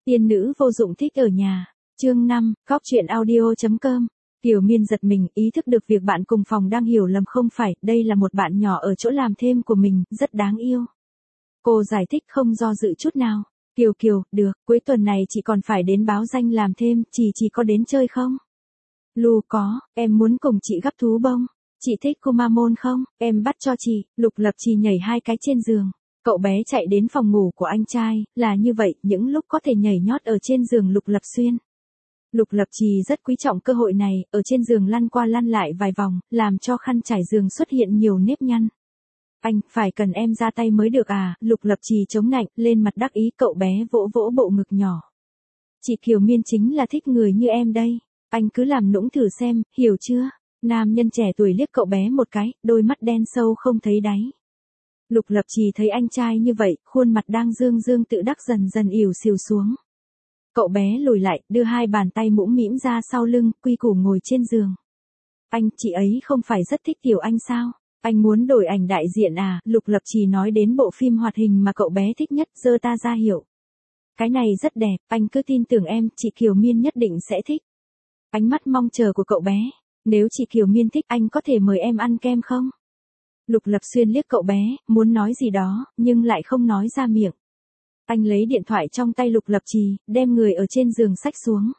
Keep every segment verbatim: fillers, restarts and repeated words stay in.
Tiên nữ vô dụng thích ở nhà. Chương năm, Góc truyện audio chấm com. Kiều Miên giật mình, ý thức được việc bạn cùng phòng đang hiểu lầm không phải, đây là một bạn nhỏ ở chỗ làm thêm của mình, rất đáng yêu. Cô giải thích không do dự chút nào. Kiều Kiều, được, cuối tuần này chị còn phải đến báo danh làm thêm, chị chỉ có đến chơi không? Lu có, em muốn cùng chị gắp thú bông. Chị thích Kumamon không? Em bắt cho chị. Lục Lập Trì nhảy hai cái trên giường. Cậu bé chạy đến phòng ngủ của anh trai, là như vậy, những lúc có thể nhảy nhót ở trên giường Lục Lập Xuyên. Lục Lập Trì rất quý trọng cơ hội này, ở trên giường lăn qua lăn lại vài vòng, làm cho khăn trải giường xuất hiện nhiều nếp nhăn. Anh, phải cần em ra tay mới được à? Lục Lập Trì chống nạnh, lên mặt đắc ý, cậu bé vỗ vỗ bộ ngực nhỏ. Chị Kiều Miên chính là thích người như em đây. Anh cứ làm nũng thử xem, hiểu chưa? Nam nhân trẻ tuổi liếc cậu bé một cái, đôi mắt đen sâu không thấy đáy. Lục Lập Trì thấy anh trai như vậy, khuôn mặt đang dương dương tự đắc dần dần ỉu xìu xuống. Cậu bé lùi lại, đưa hai bàn tay mũm mĩm ra sau lưng, quy củ ngồi trên giường. Anh, chị ấy không phải rất thích Tiểu Anh sao? Anh muốn đổi ảnh đại diện à? Lục Lập Trì nói đến bộ phim hoạt hình mà cậu bé thích nhất, giơ ta ra hiệu. Cái này rất đẹp, anh cứ tin tưởng em, chị Kiều Miên nhất định sẽ thích. Ánh mắt mong chờ của cậu bé. Nếu chị Kiều Miên thích, anh có thể mời em ăn kem không? Lục Lập Xuyên liếc cậu bé, muốn nói gì đó, nhưng lại không nói ra miệng. Anh lấy điện thoại trong tay Lục Lập Trì, đem người ở trên giường xách xuống.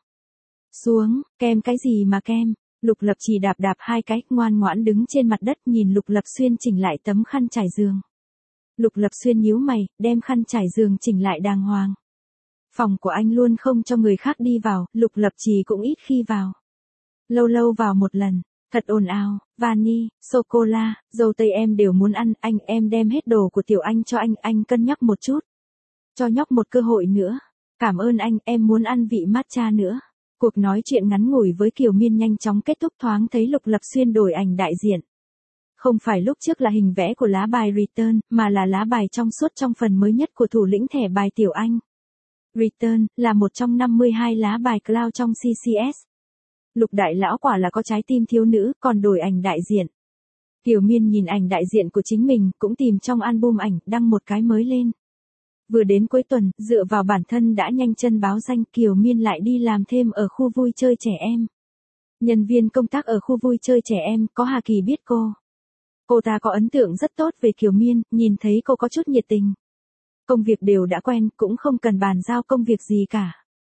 Xuống, kem cái gì mà kem? Lục Lập Trì đạp đạp hai cái, ngoan ngoãn đứng trên mặt đất nhìn Lục Lập Xuyên chỉnh lại tấm khăn trải giường. Lục Lập Xuyên nhíu mày, đem khăn trải giường chỉnh lại đàng hoàng. Phòng của anh luôn không cho người khác đi vào, Lục Lập Trì cũng ít khi vào. Lâu lâu vào một lần, thật ồn ào, vani, sô-cô-la, dâu tây em đều muốn ăn, anh em đem hết đồ của Tiểu Anh cho anh, anh cân nhắc một chút. Cho nhóc một cơ hội nữa. Cảm ơn anh, em muốn ăn vị matcha nữa. Cuộc nói chuyện ngắn ngủi với Kiều Miên nhanh chóng kết thúc, thoáng thấy Lục Lập Xuyên đổi ảnh đại diện. Không phải lúc trước là hình vẽ của lá bài Return, mà là lá bài trong suốt trong phần mới nhất của thủ lĩnh thẻ bài Tiểu Anh. Return, là một trong năm mươi hai lá bài cloud trong xê xê ét. Lục đại lão quả là có trái tim thiếu nữ, còn đổi ảnh đại diện. Kiều Miên nhìn ảnh đại diện của chính mình, cũng tìm trong album ảnh, đăng một cái mới lên. Vừa đến cuối tuần, dựa vào bản thân đã nhanh chân báo danh, Kiều Miên lại đi làm thêm ở khu vui chơi trẻ em. Nhân viên công tác ở khu vui chơi trẻ em, có Hà Kỳ biết cô. Cô ta có ấn tượng rất tốt về Kiều Miên, nhìn thấy cô có chút nhiệt tình. Công việc đều đã quen, cũng không cần bàn giao công việc gì cả.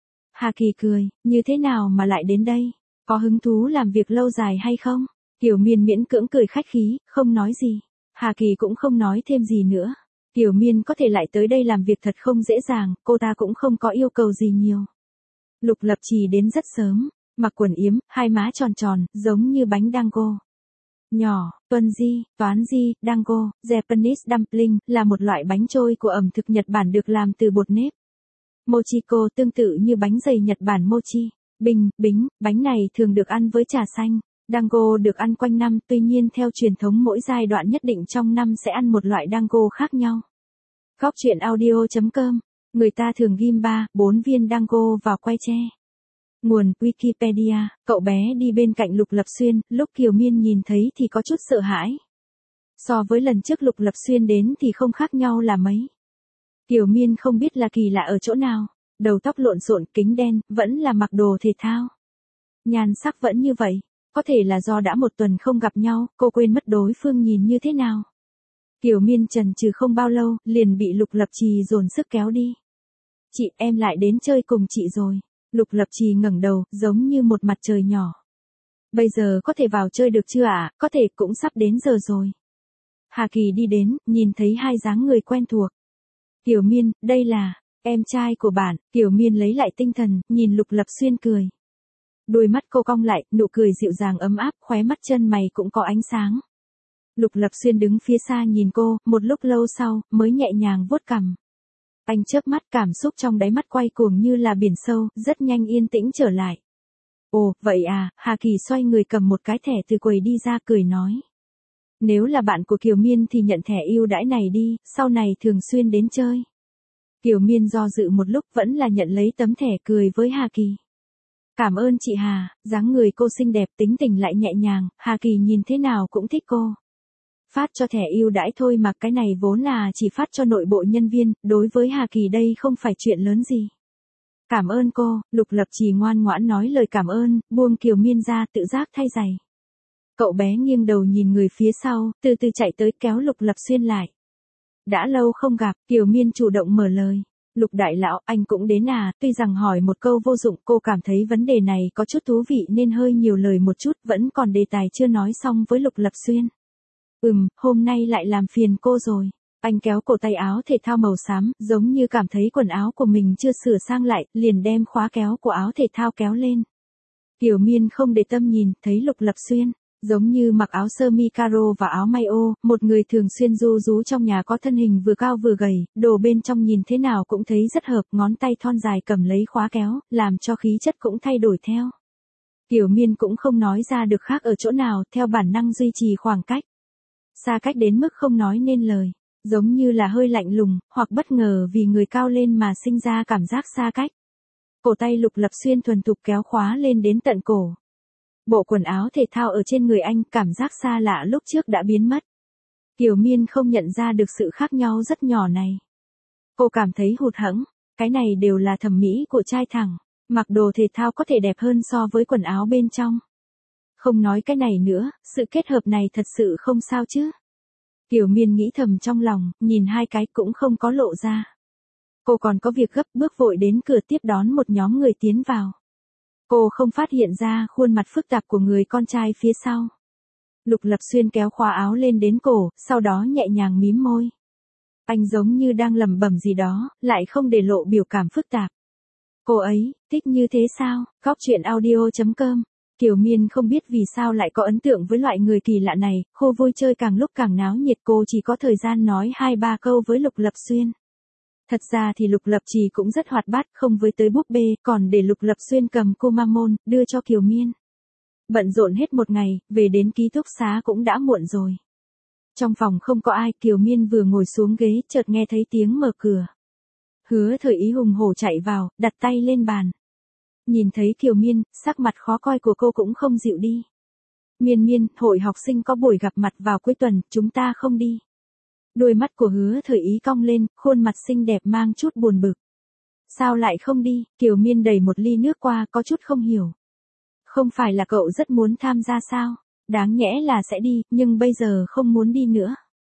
Hà Kỳ cười, như thế nào mà lại đến đây? Có hứng thú làm việc lâu dài hay không? Kiều Miên miễn cưỡng cười khách khí, không nói gì. Hà Kỳ cũng không nói thêm gì nữa. Kiều Miên có thể lại tới đây làm việc thật không dễ dàng, cô ta cũng không có yêu cầu gì nhiều. Lục Lập Trì đến rất sớm, mặc quần yếm, hai má tròn tròn, giống như bánh dango. Nhỏ, tuần di, toán di, dango, Japanese dumpling, là một loại bánh trôi của ẩm thực Nhật Bản được làm từ bột nếp. Mochiko tương tự như bánh dày Nhật Bản mochi. Bình, bính, bánh này thường được ăn với trà xanh. Dango được ăn quanh năm, tuy nhiên theo truyền thống mỗi giai đoạn nhất định trong năm sẽ ăn một loại dango khác nhau. Góc truyện audio chấm com. Người ta thường ghim ba, bốn viên dango vào que tre. Nguồn Wikipedia. Cậu bé đi bên cạnh Lục Lập Xuyên, lúc Kiều Miên nhìn thấy thì có chút sợ hãi. So với lần trước Lục Lập Xuyên đến thì không khác nhau là mấy. Kiều Miên không biết là kỳ lạ ở chỗ nào. Đầu tóc lộn xộn, kính đen, vẫn là mặc đồ thể thao. Nhan sắc vẫn như vậy. Có thể là do đã một tuần không gặp nhau, cô quên mất đối phương nhìn như thế nào. Kiều Miên chần chừ không bao lâu, liền bị Lục Lập Trì dồn sức kéo đi. Chị, em lại đến chơi cùng chị rồi. Lục Lập Trì ngẩng đầu, giống như một mặt trời nhỏ. Bây giờ có thể vào chơi được chưa ạ? À? Có thể, cũng sắp đến giờ rồi. Hà Kỳ đi đến, nhìn thấy hai dáng người quen thuộc. Kiều Miên, đây là em trai của bạn. Kiều Miên lấy lại tinh thần, nhìn Lục Lập Xuyên cười. Đôi mắt cô cong lại, nụ cười dịu dàng ấm áp, khóe mắt chân mày cũng có ánh sáng. Lục Lập Xuyên đứng phía xa nhìn cô, một lúc lâu sau, mới nhẹ nhàng vuốt cằm. Anh chớp mắt, cảm xúc trong đáy mắt quay cuồng như là biển sâu, rất nhanh yên tĩnh trở lại. Ồ, vậy à? Hà Kỳ xoay người cầm một cái thẻ từ quầy đi ra, cười nói. Nếu là bạn của Kiều Miên thì nhận thẻ ưu đãi này đi, sau này thường xuyên đến chơi. Kiều Miên do dự một lúc, vẫn là nhận lấy tấm thẻ, cười với Hà Kỳ. Cảm ơn chị Hà, dáng người cô xinh đẹp, tính tình lại nhẹ nhàng, Hà Kỳ nhìn thế nào cũng thích cô. Phát cho thẻ ưu đãi thôi mà, cái này vốn là chỉ phát cho nội bộ nhân viên, đối với Hà Kỳ đây không phải chuyện lớn gì. Cảm ơn cô, Lục Lập Trì ngoan ngoãn nói lời cảm ơn, buông Kiều Miên ra tự giác thay giày. Cậu bé nghiêng đầu nhìn người phía sau, từ từ chạy tới kéo Lục Lập Xuyên lại. Đã lâu không gặp, Kiều Miên chủ động mở lời. Lục đại lão, anh cũng đến à, tuy rằng hỏi một câu vô dụng, cô cảm thấy vấn đề này có chút thú vị nên hơi nhiều lời một chút, vẫn còn đề tài chưa nói xong với Lục Lập Xuyên. Ừm, hôm nay lại làm phiền cô rồi. Anh kéo cổ tay áo thể thao màu xám, giống như cảm thấy quần áo của mình chưa sửa sang lại, liền đem khóa kéo của áo thể thao kéo lên. Kiều Miên không để tâm nhìn, thấy Lục Lập Xuyên, giống như mặc áo sơ mi caro và áo may ô, một người thường xuyên ru rú trong nhà có thân hình vừa cao vừa gầy, đồ bên trong nhìn thế nào cũng thấy rất hợp, ngón tay thon dài cầm lấy khóa kéo, làm cho khí chất cũng thay đổi theo. Kiều Miên cũng không nói ra được khác ở chỗ nào, theo bản năng duy trì khoảng cách. Xa cách đến mức không nói nên lời, giống như là hơi lạnh lùng, hoặc bất ngờ vì người cao lên mà sinh ra cảm giác xa cách. Cổ tay Lục Lập Xuyên thuần thục kéo khóa lên đến tận cổ. Bộ quần áo thể thao ở trên người anh, cảm giác xa lạ lúc trước đã biến mất. Kiều Miên không nhận ra được sự khác nhau rất nhỏ này. Cô cảm thấy hụt hẫng, cái này đều là thẩm mỹ của trai thẳng, mặc đồ thể thao có thể đẹp hơn so với quần áo bên trong. Không nói cái này nữa, sự kết hợp này thật sự không sao chứ. Kiều Miên nghĩ thầm trong lòng, nhìn hai cái cũng không có lộ ra. Cô còn có việc gấp, bước vội đến cửa tiếp đón một nhóm người tiến vào. Cô không phát hiện ra khuôn mặt phức tạp của người con trai phía sau. Lục Lập Xuyên kéo khóa áo lên đến cổ, sau đó nhẹ nhàng mím môi. Anh giống như đang lẩm bẩm gì đó, lại không để lộ biểu cảm phức tạp. Cô ấy, thích như thế sao? Góc truyện audio chấm com. Kiều Miên không biết vì sao lại có ấn tượng với loại người kỳ lạ này, khu vui chơi càng lúc càng náo nhiệt, cô chỉ có thời gian nói hai ba câu với Lục Lập Xuyên. Thật ra thì Lục Lập Trì cũng rất hoạt bát, không với tới búp bê, còn để Lục Lập Xuyên cầm Kumamon, đưa cho Kiều Miên. Bận rộn hết một ngày, về đến ký túc xá cũng đã muộn rồi. Trong phòng không có ai, Kiều Miên vừa ngồi xuống ghế, chợt nghe thấy tiếng mở cửa. Hứa Thời Ý hùng hổ chạy vào, đặt tay lên bàn. Nhìn thấy Kiều Miên, sắc mặt khó coi của cô cũng không dịu đi. Miên Miên, hội học sinh có buổi gặp mặt vào cuối tuần, chúng ta không đi. Đôi mắt của Hứa Thời Ý cong lên, khuôn mặt xinh đẹp mang chút buồn bực. Sao lại không đi? Kiều Miên đẩy một ly nước qua, có chút không hiểu. Không phải là cậu rất muốn tham gia sao? Đáng nhẽ là sẽ đi, nhưng bây giờ không muốn đi nữa.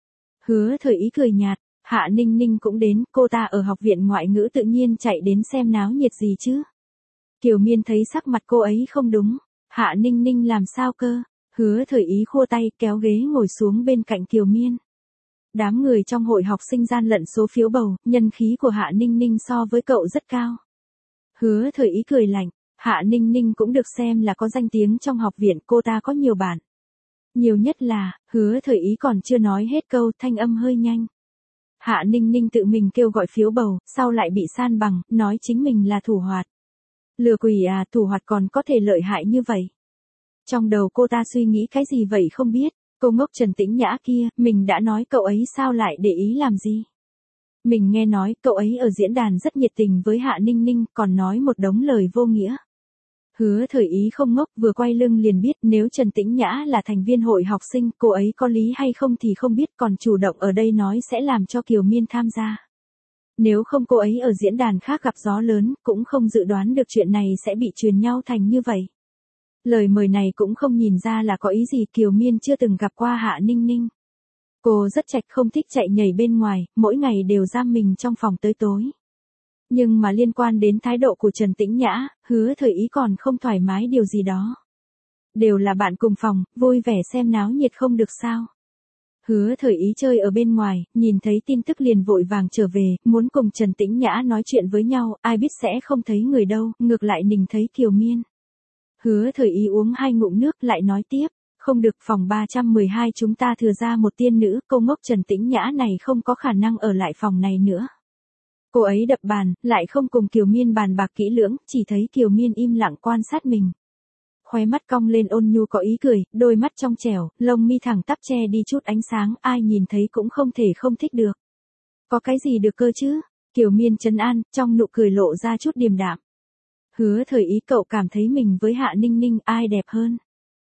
Hứa Thời Ý cười nhạt, Hạ Ninh Ninh cũng đến, cô ta ở học viện ngoại ngữ tự nhiên chạy đến xem náo nhiệt gì chứ. Kiều Miên thấy sắc mặt cô ấy không đúng. Hạ Ninh Ninh làm sao cơ? Hứa Thời Ý khua tay kéo ghế ngồi xuống bên cạnh Kiều Miên. Đám người trong hội học sinh gian lận số phiếu bầu, nhân khí của Hạ Ninh Ninh so với cậu rất cao. Hứa Thời Ý cười lạnh, Hạ Ninh Ninh cũng được xem là có danh tiếng trong học viện, cô ta có nhiều bạn. Nhiều nhất là, Hứa Thời Ý còn chưa nói hết câu, thanh âm hơi nhanh. Hạ Ninh Ninh tự mình kêu gọi phiếu bầu, sau lại bị san bằng, nói chính mình là thủ hoạt. Lừa quỷ à, thủ hoạt còn có thể lợi hại như vậy. Trong đầu cô ta suy nghĩ cái gì vậy không biết. Cô ngốc Trần Tĩnh Nhã kia, mình đã nói cậu ấy sao lại để ý làm gì? Mình nghe nói cậu ấy ở diễn đàn rất nhiệt tình với Hạ Ninh Ninh, còn nói một đống lời vô nghĩa. Hứa Thời Ý không ngốc, vừa quay lưng liền biết nếu Trần Tĩnh Nhã là thành viên hội học sinh, cô ấy có lý hay không thì không biết, còn chủ động ở đây nói sẽ làm cho Kiều Miên tham gia. Nếu không cô ấy ở diễn đàn khác gặp gió lớn, cũng không dự đoán được chuyện này sẽ bị truyền nhau thành như vậy. Lời mời này cũng không nhìn ra là có ý gì, Kiều Miên chưa từng gặp qua Hạ Ninh Ninh. Cô rất trạch, không thích chạy nhảy bên ngoài, mỗi ngày đều giam mình trong phòng tới tối. Nhưng mà liên quan đến thái độ của Trần Tĩnh Nhã, Hứa Thời Ý còn không thoải mái điều gì đó. Đều là bạn cùng phòng, vui vẻ xem náo nhiệt không được sao. Hứa Thời Ý chơi ở bên ngoài, nhìn thấy tin tức liền vội vàng trở về, muốn cùng Trần Tĩnh Nhã nói chuyện với nhau, ai biết sẽ không thấy người đâu, ngược lại nình thấy Kiều Miên. Hứa Thời Ý uống hai ngụm nước lại nói tiếp, không được, phòng ba trăm mười hai chúng ta thừa ra một tiên nữ, cô ngốc Trần Tĩnh Nhã này không có khả năng ở lại phòng này nữa. Cô ấy đập bàn, lại không cùng Kiều Miên bàn bạc kỹ lưỡng, chỉ thấy Kiều Miên im lặng quan sát mình. Khóe mắt cong lên ôn nhu có ý cười, đôi mắt trong trẻo, lông mi thẳng tắp che đi chút ánh sáng, ai nhìn thấy cũng không thể không thích được. Có cái gì được cơ chứ? Kiều Miên trấn an, trong nụ cười lộ ra chút điềm đạm. Hứa Thời Ý, cậu cảm thấy mình với Hạ Ninh Ninh ai đẹp hơn?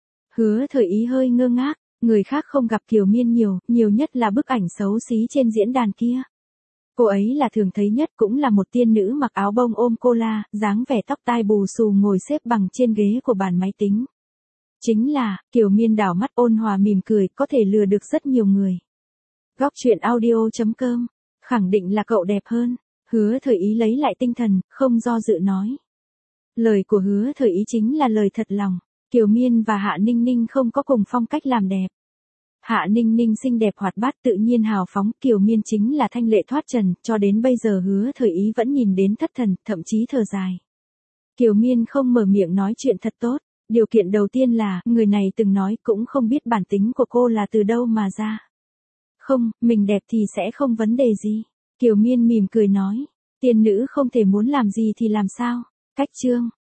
Hứa Thời Ý hơi ngơ ngác, người khác không gặp Kiều Miên nhiều, nhiều nhất là bức ảnh xấu xí trên diễn đàn kia. Cô ấy là thường thấy nhất, cũng là một tiên nữ mặc áo bông ôm cola, dáng vẻ tóc tai bù xù ngồi xếp bằng trên ghế của bàn máy tính. Chính là, Kiều Miên đảo mắt ôn hòa mỉm cười, có thể lừa được rất nhiều người. Góc truyện audio chấm com, khẳng định là cậu đẹp hơn. Hứa Thời Ý lấy lại tinh thần, không do dự nói. Lời của Hứa Thời Ý chính là lời thật lòng. Kiều Miên và Hạ Ninh Ninh không có cùng phong cách làm đẹp. Hạ Ninh Ninh xinh đẹp hoạt bát tự nhiên hào phóng, Kiều Miên chính là thanh lệ thoát trần, cho đến bây giờ Hứa Thời Ý vẫn nhìn đến thất thần, thậm chí thở dài. Kiều Miên không mở miệng nói chuyện thật tốt. Điều kiện đầu tiên là, người này từng nói cũng không biết bản tính của cô là từ đâu mà ra. Không, mình đẹp thì sẽ không vấn đề gì. Kiều Miên mỉm cười nói, tiên nữ không thể muốn làm gì thì làm sao. Cách chương.